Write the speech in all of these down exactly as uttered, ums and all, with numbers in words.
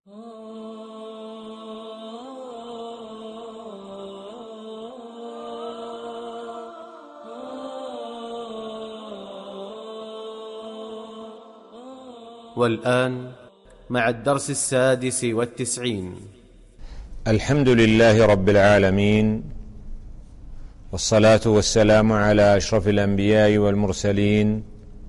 والآن مع الدرس السادس والتسعين. الحمد لله رب العالمين، والصلاة والسلام على أشرف الأنبياء والمرسلين،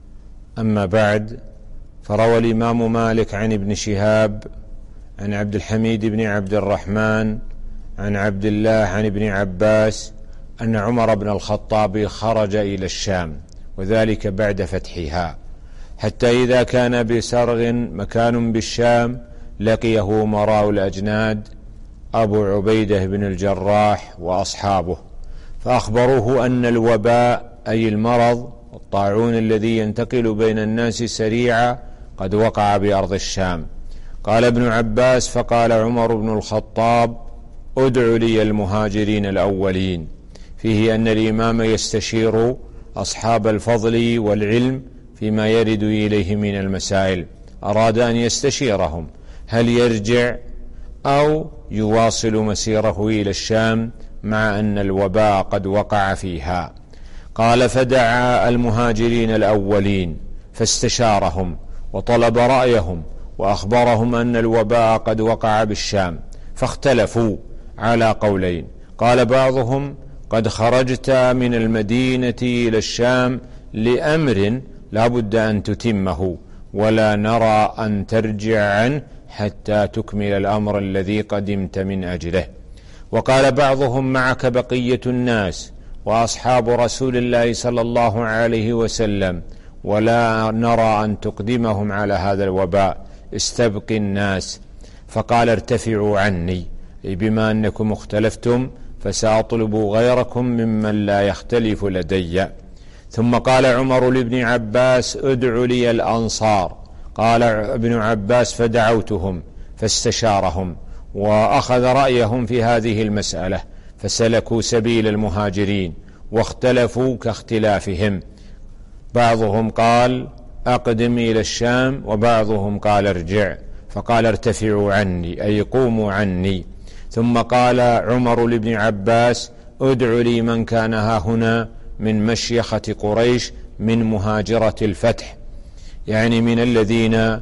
أما بعد، فروى الإمام مالك عن ابن شهاب عن عبد الحميد بن عبد الرحمن عن عبد الله عن ابن عباس أن عمر بن الخطاب خرج إلى الشام، وذلك بعد فتحها، حتى إذا كان بسرغ مكان بالشام لقيه أمراء الأجناد أبو عبيدة بن الجراح وأصحابه، فأخبروه أن الوباء أي المرض الطاعون الذي ينتقل بين الناس سريعا قد وقع بأرض الشام. قال ابن عباس: فقال عمر بن الخطاب: ادع لي المهاجرين الأولين، فيه أن الإمام يستشير أصحاب الفضل والعلم فيما يرد إليه من المسائل. أراد أن يستشيرهم هل يرجع أو يواصل مسيره إلى الشام مع أن الوباء قد وقع فيها. قال: فدعا المهاجرين الأولين فاستشارهم وطلب رأيهم وأخبرهم أن الوباء قد وقع بالشام، فاختلفوا على قولين. قال بعضهم: قد خرجت من المدينة إلى الشام لأمر لا بد أن تتمه، ولا نرى أن ترجع عنه حتى تكمل الأمر الذي قدمت من أجله. وقال بعضهم: معك بقية الناس وأصحاب رسول الله صلى الله عليه وسلم، ولا نرى أن تقدمهم على هذا الوباء، استبق الناس. فقال: ارتفعوا عني، أي بما أنكم اختلفتم فسأطلب غيركم ممن لا يختلف لدي. ثم قال عمر لابن عباس: ادع لي الأنصار. قال ابن عباس: فدعوتهم فاستشارهم وأخذ رأيهم في هذه المسألة، فسلكوا سبيل المهاجرين واختلفوا كاختلافهم، بعضهم قال: أقدم إلى الشام، وبعضهم قال: ارجع. فقال: ارتفعوا عني، أي قوموا عني. ثم قال عمر لابن عباس: ادع لي من كان ها هنا من مشيخة قريش من مهاجرة الفتح، يعني من الذين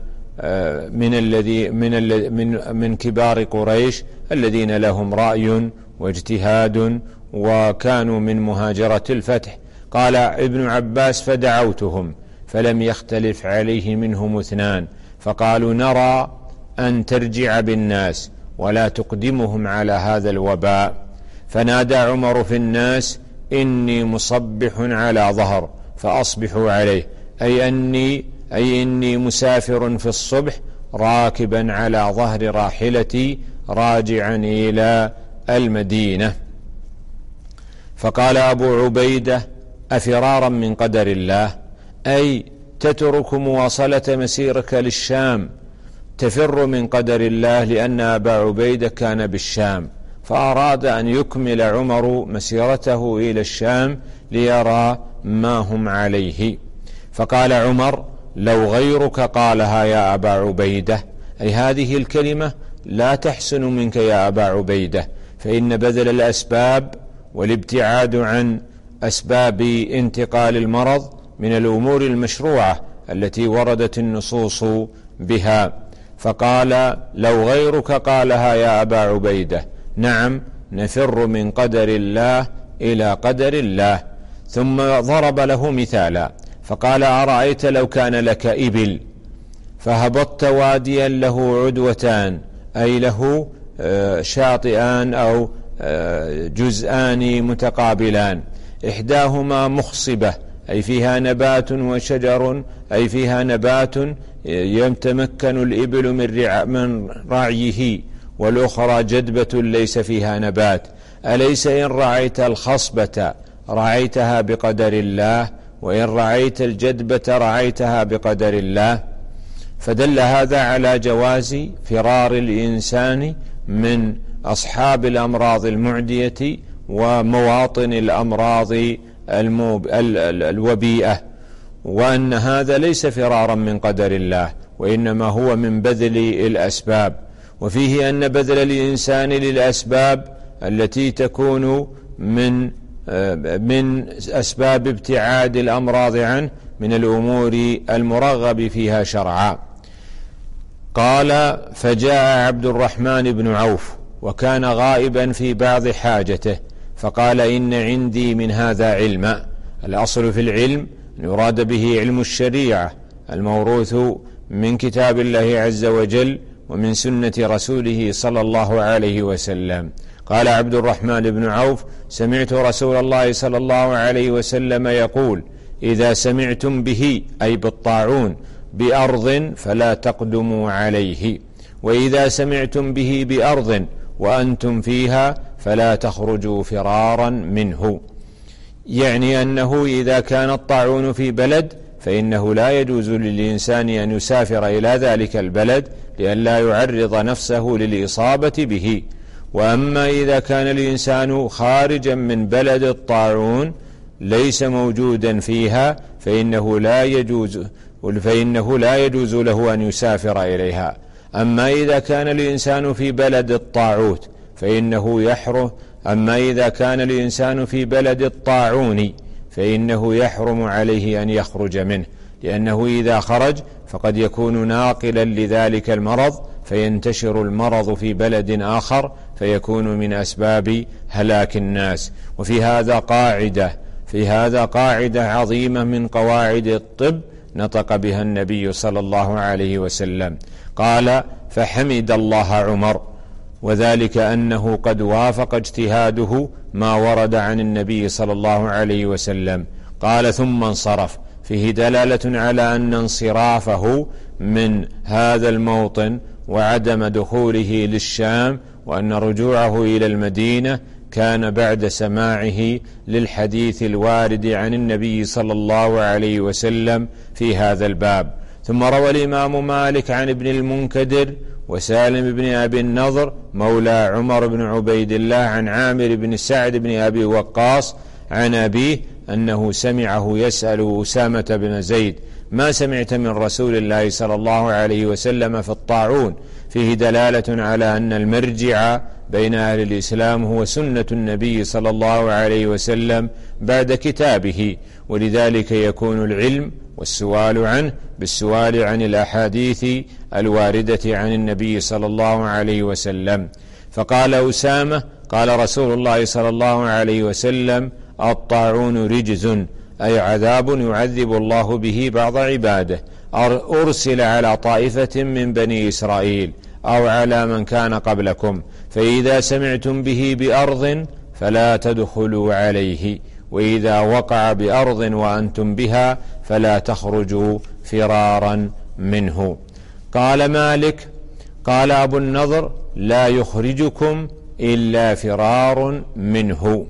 من الذي من من من كبار قريش الذين لهم رأي واجتهاد وكانوا من مهاجرة الفتح. قال ابن عباس: فدعوتهم فلم يختلف عليه منهم اثنان، فقالوا: نرى أن ترجع بالناس ولا تقدمهم على هذا الوباء. فنادى عمر في الناس: إني مصبح على ظهر فأصبحوا عليه، أي أني أي إني مسافر في الصبح راكبا على ظهر راحلتي راجعا إلى المدينة. فقال أبو عبيدة: أفرارا من قدر الله، أي تترك مواصلة مسيرك للشام، تفر من قدر الله، لأن أبا عبيدة كان بالشام، فأراد أن يكمل عمر مسيرته إلى الشام ليرى ما هم عليه. فقال عمر: لو غيرك قالها يا أبا عبيدة، أي هذه الكلمة لا تحسن منك يا أبا عبيدة، فإن بذل الأسباب والابتعاد عن أسباب انتقال المرض من الأمور المشروعة التي وردت النصوص بها. فقال: لو غيرك قالها يا أبا عبيدة، نعم، نفر من قدر الله إلى قدر الله. ثم ضرب له مثالا فقال: أرأيت لو كان لك إبل فهبطت واديا له عدوتان، أي له شاطئان أو جزءان متقابلان، إحداهما مخصبة، أي فيها نبات، وشجر، أي فيها نبات يتمكن الإبل من رعيه، والأخرى جدبة ليس فيها نبات. أليس إن رعيت الخصبة رعيتها بقدر الله، وإن رعيت الجدبة رعيتها بقدر الله؟ فدل هذا على جواز فرار الإنسان من أصحاب الأمراض المعدية ومواطن الأمراض الوبيئة، وأن هذا ليس فرارا من قدر الله، وإنما هو من بذل الأسباب. وفيه أن بذل الإنسان للأسباب التي تكون من من أسباب ابتعاد الأمراض عنه من الأمور المرغب فيها شرعا. قال: فجاء عبد الرحمن بن عوف وكان غائبا في بعض حاجته، فقال: إن عندي من هذا علما. الأصل في العلم أن يراد به علم الشريعة الموروث من كتاب الله عز وجل ومن سنة رسوله صلى الله عليه وسلم. قال عبد الرحمن بن عوف: سمعت رسول الله صلى الله عليه وسلم يقول: إذا سمعتم به، أي بالطاعون، بأرض فلا تقدموا عليه، وإذا سمعتم به بأرض وأنتم فيها فلا تخرجوا فرارا منه. يعني أنه إذا كان الطاعون في بلد فإنه لا يجوز للإنسان أن يسافر إلى ذلك البلد لئلا يعرض نفسه للإصابة به. وأما إذا كان الإنسان خارجا من بلد الطاعون ليس موجودا فيها فإنه لا يجوز فإنه لا يجوز له أن يسافر إليها. أما إذا كان الإنسان في بلد الطاعوت فإنه يحرم أما إذا كان الإنسان في بلد الطاعون فإنه يحرم عليه أن يخرج منه، لأنه إذا خرج فقد يكون ناقلا لذلك المرض فينتشر المرض في بلد آخر فيكون من أسباب هلاك الناس. وفي هذا قاعدة في هذا قاعدة عظيمة من قواعد الطب نطق بها النبي صلى الله عليه وسلم. قال: فحمد الله عمر، وذلك أنه قد وافق اجتهاده ما ورد عن النبي صلى الله عليه وسلم. قال: ثم انصرف، فيه دلالة على أن انصرافه من هذا الموطن وعدم دخوله للشام وأن رجوعه إلى المدينة كان بعد سماعه للحديث الوارد عن النبي صلى الله عليه وسلم في هذا الباب. ثم روى الإمام مالك عن ابن المنكدر وسالم بن أبي النضر مولى عمر بن عبيد الله عن عامر بن سعد بن أبي وقاص عن أبيه أنه سمعه يسأل أسامة بن زيد: ما سمعت من رسول الله صلى الله عليه وسلم في الطاعون؟ فيه دلالة على أن المرجع بين أهل الإسلام هو سنة النبي صلى الله عليه وسلم بعد كتابه، ولذلك يكون العلم والسؤال عنه بالسؤال عن الأحاديث الواردة عن النبي صلى الله عليه وسلم. فقال أسامة: قال رسول الله صلى الله عليه وسلم: الطاعون رجز، أي عذاب يعذب الله به بعض عباده، أرسل على طائفة من بني إسرائيل أو على من كان قبلكم، فإذا سمعتم به بأرض فلا تدخلوا عليه، وإذا وقع بأرض وأنتم بها فلا تخرجوا فرارا منه. قال مالك: قال أبو النضر: لا يخرجكم إلا فرار منه.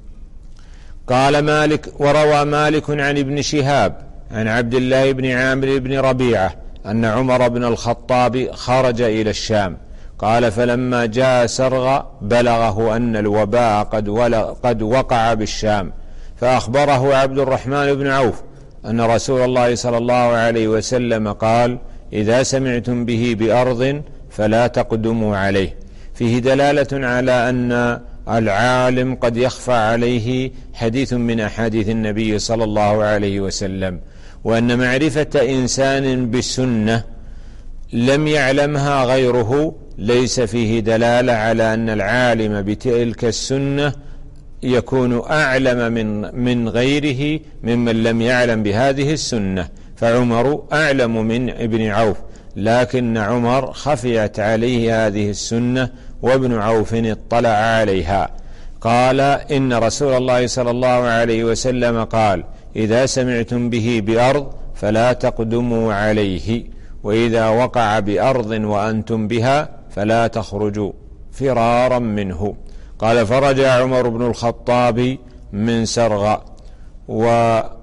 قال مالك: وروى مالك عن ابن شهاب عن عبد الله بن عامر بن ربيعة أن عمر بن الخطاب خرج إلى الشام. قال: فلما جاء سرغ بلغه أن الوباء قد, قد وقع بالشام، فأخبره عبد الرحمن بن عوف أن رسول الله صلى الله عليه وسلم قال: إذا سمعتم به بأرض فلا تقدموا عليه. فيه دلالة على أن العالم قد يخفى عليه حديث من أحاديث النبي صلى الله عليه وسلم، وأن معرفة إنسان بالسنة لم يعلمها غيره ليس فيه دلالة على أن العالم بتلك السنة يكون أعلم من من غيره ممن لم يعلم بهذه السنة. فعمر أعلم من ابن عوف، لكن عمر خفيت عليه هذه السنة وابن عوف اطلع عليها. قال: إن رسول الله صلى الله عليه وسلم قال: إذا سمعتم به بأرض فلا تقدموا عليه، وإذا وقع بأرض وأنتم بها فلا تخرجوا فرارا منه. قال: فرجع عمر بن الخطاب من سرغ. وروى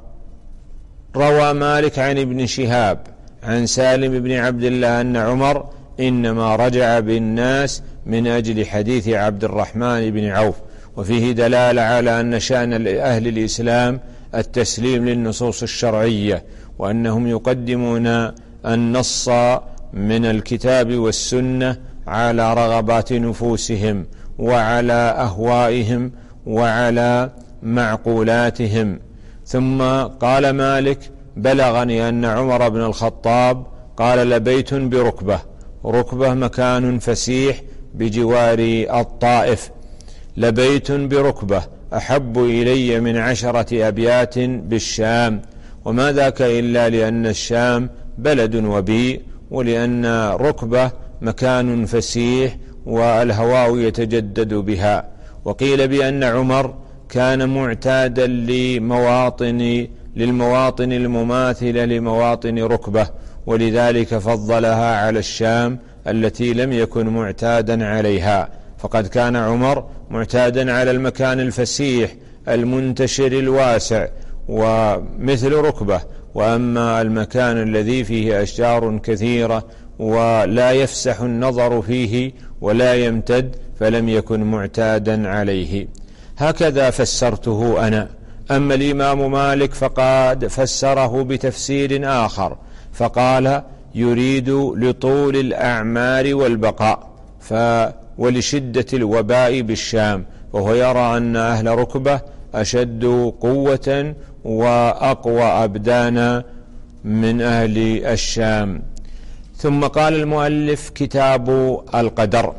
مالك عن ابن شهاب عن سالم بن عبد الله أن عمر إنما رجع بالناس من أجل حديث عبد الرحمن بن عوف. وفيه دلالة على أن شأن أهل الإسلام التسليم للنصوص الشرعية، وأنهم يقدمون النص من الكتاب والسنة على رغبات نفوسهم وعلى أهوائهم وعلى معقولاتهم. ثم قال مالك: بلغني أن عمر بن الخطاب قال: لبيت بركبة. ركبة مكان فسيح بجوار الطائف. لبيت بركبة أحب إلي من عشرة أبيات بالشام. وما ذاك إلا لأن الشام بلد وبيء، ولأن ركبة مكان فسيح والهواء يتجدد بها. وقيل بأن عمر كان معتادا لمواطن للمواطن المماثلة لمواطن ركبة، ولذلك فضلها على الشام التي لم يكن معتادا عليها. فقد كان عمر معتادا على المكان الفسيح المنتشر الواسع ومثل ركبة، وأما المكان الذي فيه أشجار كثيرة ولا يفسح النظر فيه ولا يمتد فلم يكن معتادا عليه. هكذا فسرته أنا. أما الإمام مالك فقد فسره بتفسير آخر، فقال: يريد لطول الأعمار والبقاء ف ولشدة الوباء بالشام، وهو يرى أن أهل ركبة أشد قوة وأقوى أبدانا من أهل الشام. ثم قال المؤلف: كتاب القدر.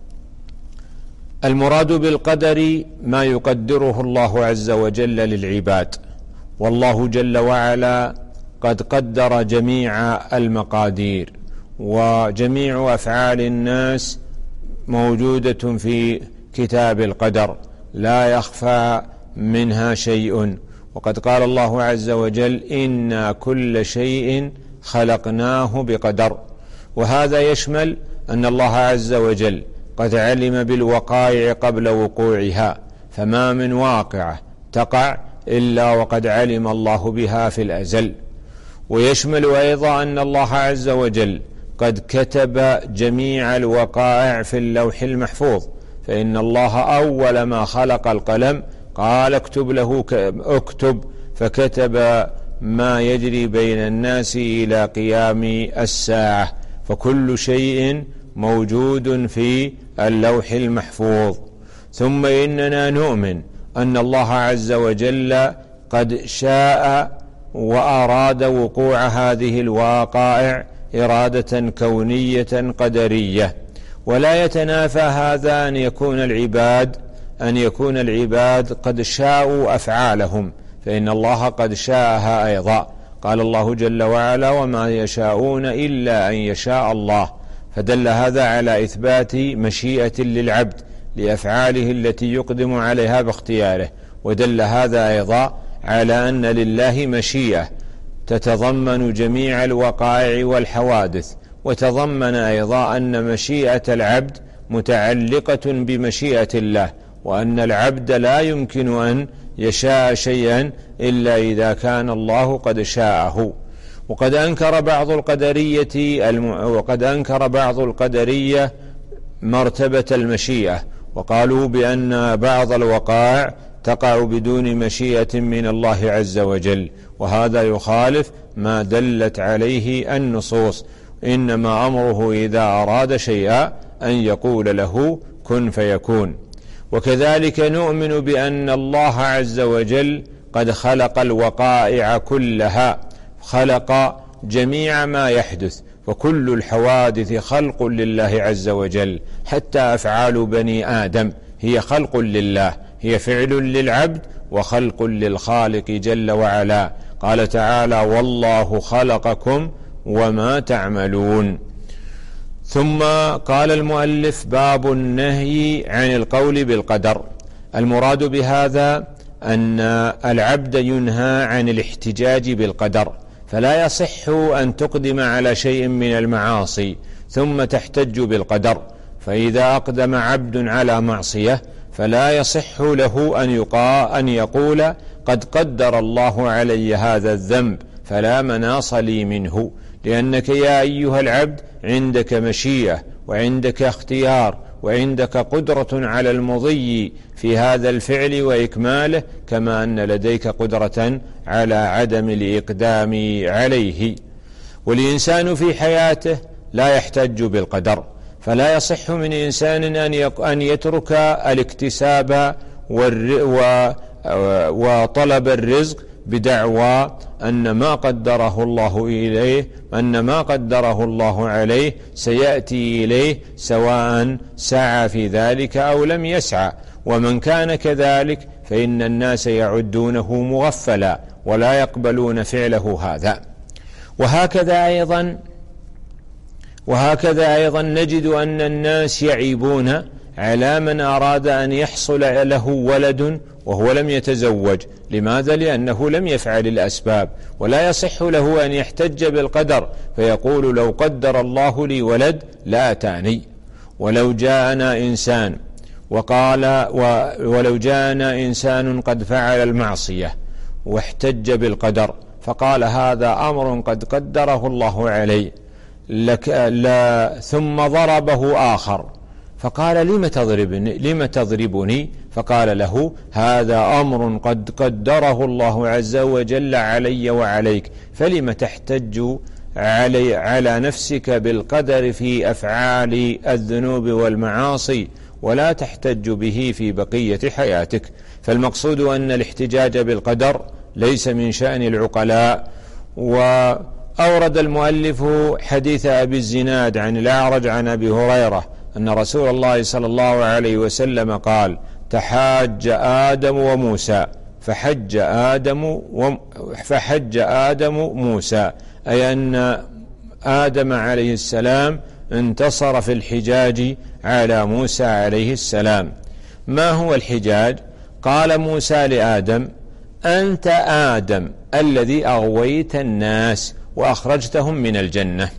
المراد بالقدر ما يقدره الله عز وجل للعباد، والله جل وعلا قد قدر جميع المقادير، وجميع أفعال الناس موجودة في كتاب القدر لا يخفى منها شيء. وقد قال الله عز وجل: إنا كل شيء خلقناه بقدر. وهذا يشمل أن الله عز وجل قد علم بالوقائع قبل وقوعها، فما من واقعة تقع إلا وقد علم الله بها في الأزل. ويشمل أيضا أن الله عز وجل قد كتب جميع الوقائع في اللوح المحفوظ، فإن الله أول ما خلق القلم قال: اكتب له اكتب، فكتب ما يجري بين الناس إلى قيام الساعة، فكل شيء موجود في اللوح المحفوظ. ثم إننا نؤمن أن الله عز وجل قد شاء وأراد وقوع هذه الوقائع إرادة كونية قدرية، ولا يتنافى هذا أن يكون العباد أن يكون العباد قد شاءوا أفعالهم، فإن الله قد شاءها أيضا. قال الله جل وعلا: وما يشاءون إلا أن يشاء الله. فدل هذا على إثبات مشيئة للعبد لأفعاله التي يقدم عليها باختياره، ودل هذا أيضا على أن لله مشيئة تتضمن جميع الوقائع والحوادث، وتضمن أيضا أن مشيئة العبد متعلقة بمشيئة الله، وأن العبد لا يمكن أن يشاء شيئا إلا إذا كان الله قد شاءه. وقد أنكر بعض القدرية الم... وقد أنكر بعض القدرية مرتبة المشيئة، وقالوا بأن بعض الوقائع تقع بدون مشيئة من الله عز وجل، وهذا يخالف ما دلت عليه النصوص. إنما أمره إذا أراد شيئا أن يقول له كن فيكون. وكذلك نؤمن بأن الله عز وجل قد خلق الوقائع كلها، خلق جميع ما يحدث، وكل الحوادث خلق لله عز وجل، حتى أفعال بني آدم هي خلق لله، هي فعل للعبد وخلق للخالق جل وعلا. قال تعالى: والله خلقكم وما تعملون. ثم قال المؤلف: باب النهي عن القول بالقدر. المراد بهذا أن العبد ينهى عن الاحتجاج بالقدر، فلا يصح أن تقدم على شيء من المعاصي ثم تحتج بالقدر. فإذا أقدم عبد على معصية فلا يصح له أن يقال أن يقول قد قدر الله علي هذا الذنب فلا مناص لي منه، لأنك يا أيها العبد عندك مشيئة وعندك اختيار وعندك قدرة على المضي في هذا الفعل وإكماله، كما أن لديك قدرة على عدم الإقدام عليه. والإنسان في حياته لا يحتج بالقدر، فلا يصح من إنسان أن يترك الاكتساب وطلب الرزق بدعوى أن ما قدره الله إليه أن ما قدره الله عليه سيأتي إليه سواء سعى في ذلك أو لم يسعى. ومن كان كذلك فإن الناس يعدونه مغفلا ولا يقبلون فعله هذا. وهكذا أيضا وهكذا أيضا نجد أن الناس يعيبون على من أراد أن يحصل له ولد وهو لم يتزوج. لماذا؟ لأنه لم يفعل الأسباب، ولا يصح له أن يحتج بالقدر فيقول لو قدر الله لي ولد لأتاني. ولو جاءنا إنسان وقال ولو جاءنا إنسان قد فعل المعصية واحتج بالقدر فقال هذا أمر قد قدره الله علي لك لا ثم ضربه آخر فقال لم تضربني لم تضربني فقال له هذا أمر قد قدره الله عز وجل علي وعليك، فلم تحتج علي على نفسك بالقدر في أفعال الذنوب والمعاصي ولا تحتج به في بقية حياتك. فالمقصود أن الاحتجاج بالقدر ليس من شأن العقلاء. وأورد المؤلف حديث أبي الزناد عن الأعرج عن أبي هريرة أن رسول الله صلى الله عليه وسلم قال تحاج آدم وموسى فحج آدم فحج آدم موسى، أي أن آدم عليه السلام انتصر في الحجاج على موسى عليه السلام. ما هو الحجاج؟ قال موسى لآدم أنت آدم الذي أغويت الناس وأخرجتهم من الجنة.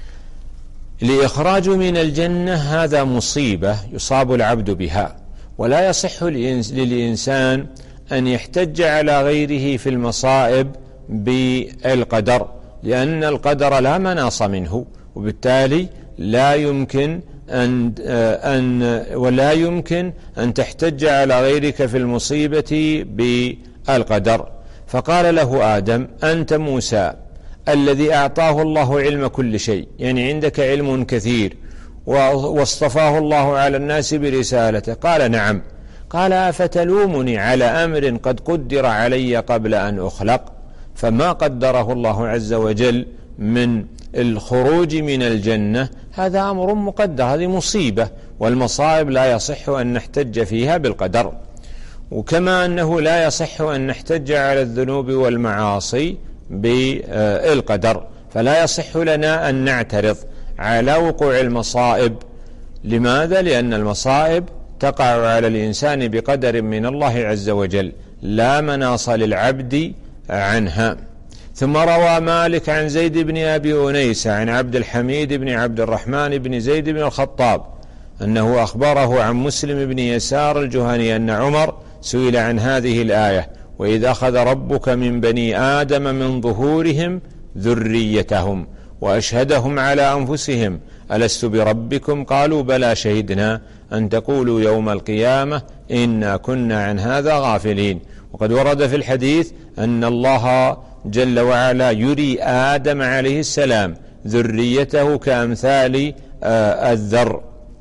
الإخراج من الجنة هذا مصيبة يصاب العبد بها، ولا يصح للإنسان أن يحتج على غيره في المصائب بالقدر، لأن القدر لا مناص منه، وبالتالي لا يمكن أن أن ولا يمكن أن تحتج على غيرك في المصيبة بالقدر. فقال له آدم أنت موسى الذي أعطاه الله علم كل شيء، يعني عندك علم كثير واصطفاه الله على الناس برسالته. قال نعم. قال أفتلومني على أمر قد قدر علي قبل أن أخلق؟ فما قدره الله عز وجل من الخروج من الجنة هذا أمر مقدر، هذه مصيبة، والمصائب لا يصح أن نحتج فيها بالقدر. وكما أنه لا يصح أن نحتج على الذنوب والمعاصي بالقدر، فلا يصح لنا أن نعترض على وقوع المصائب. لماذا؟ لأن المصائب تقع على الإنسان بقدر من الله عز وجل لا مناص للعبد عنها. ثم روى مالك عن زيد بن أبي أنيس عن عبد الحميد بن عبد الرحمن بن زيد بن الخطاب أنه أخبره عن مسلم بن يسار الجهني أن عمر سئل عن هذه الآية وإذ أخذ ربك من بني آدم من ظهورهم ذريتهم وأشهدهم على أنفسهم ألست بربكم قالوا بلى شهدنا أن تقولوا يوم القيامة إنا كنا عن هذا غافلين. وقد ورد في الحديث أن الله جل وعلا يري آدم عليه السلام ذريته كأمثال الذر.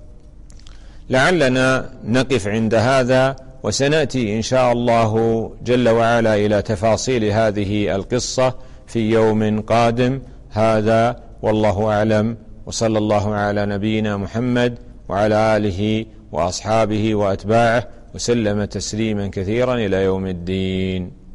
لعلنا نقف عند هذا، وسنأتي إن شاء الله جل وعلا إلى تفاصيل هذه القصة في يوم قادم. هذا والله أعلم، وصلى الله على نبينا محمد وعلى آله وأصحابه وأتباعه وسلم تسليما كثيرا إلى يوم الدين.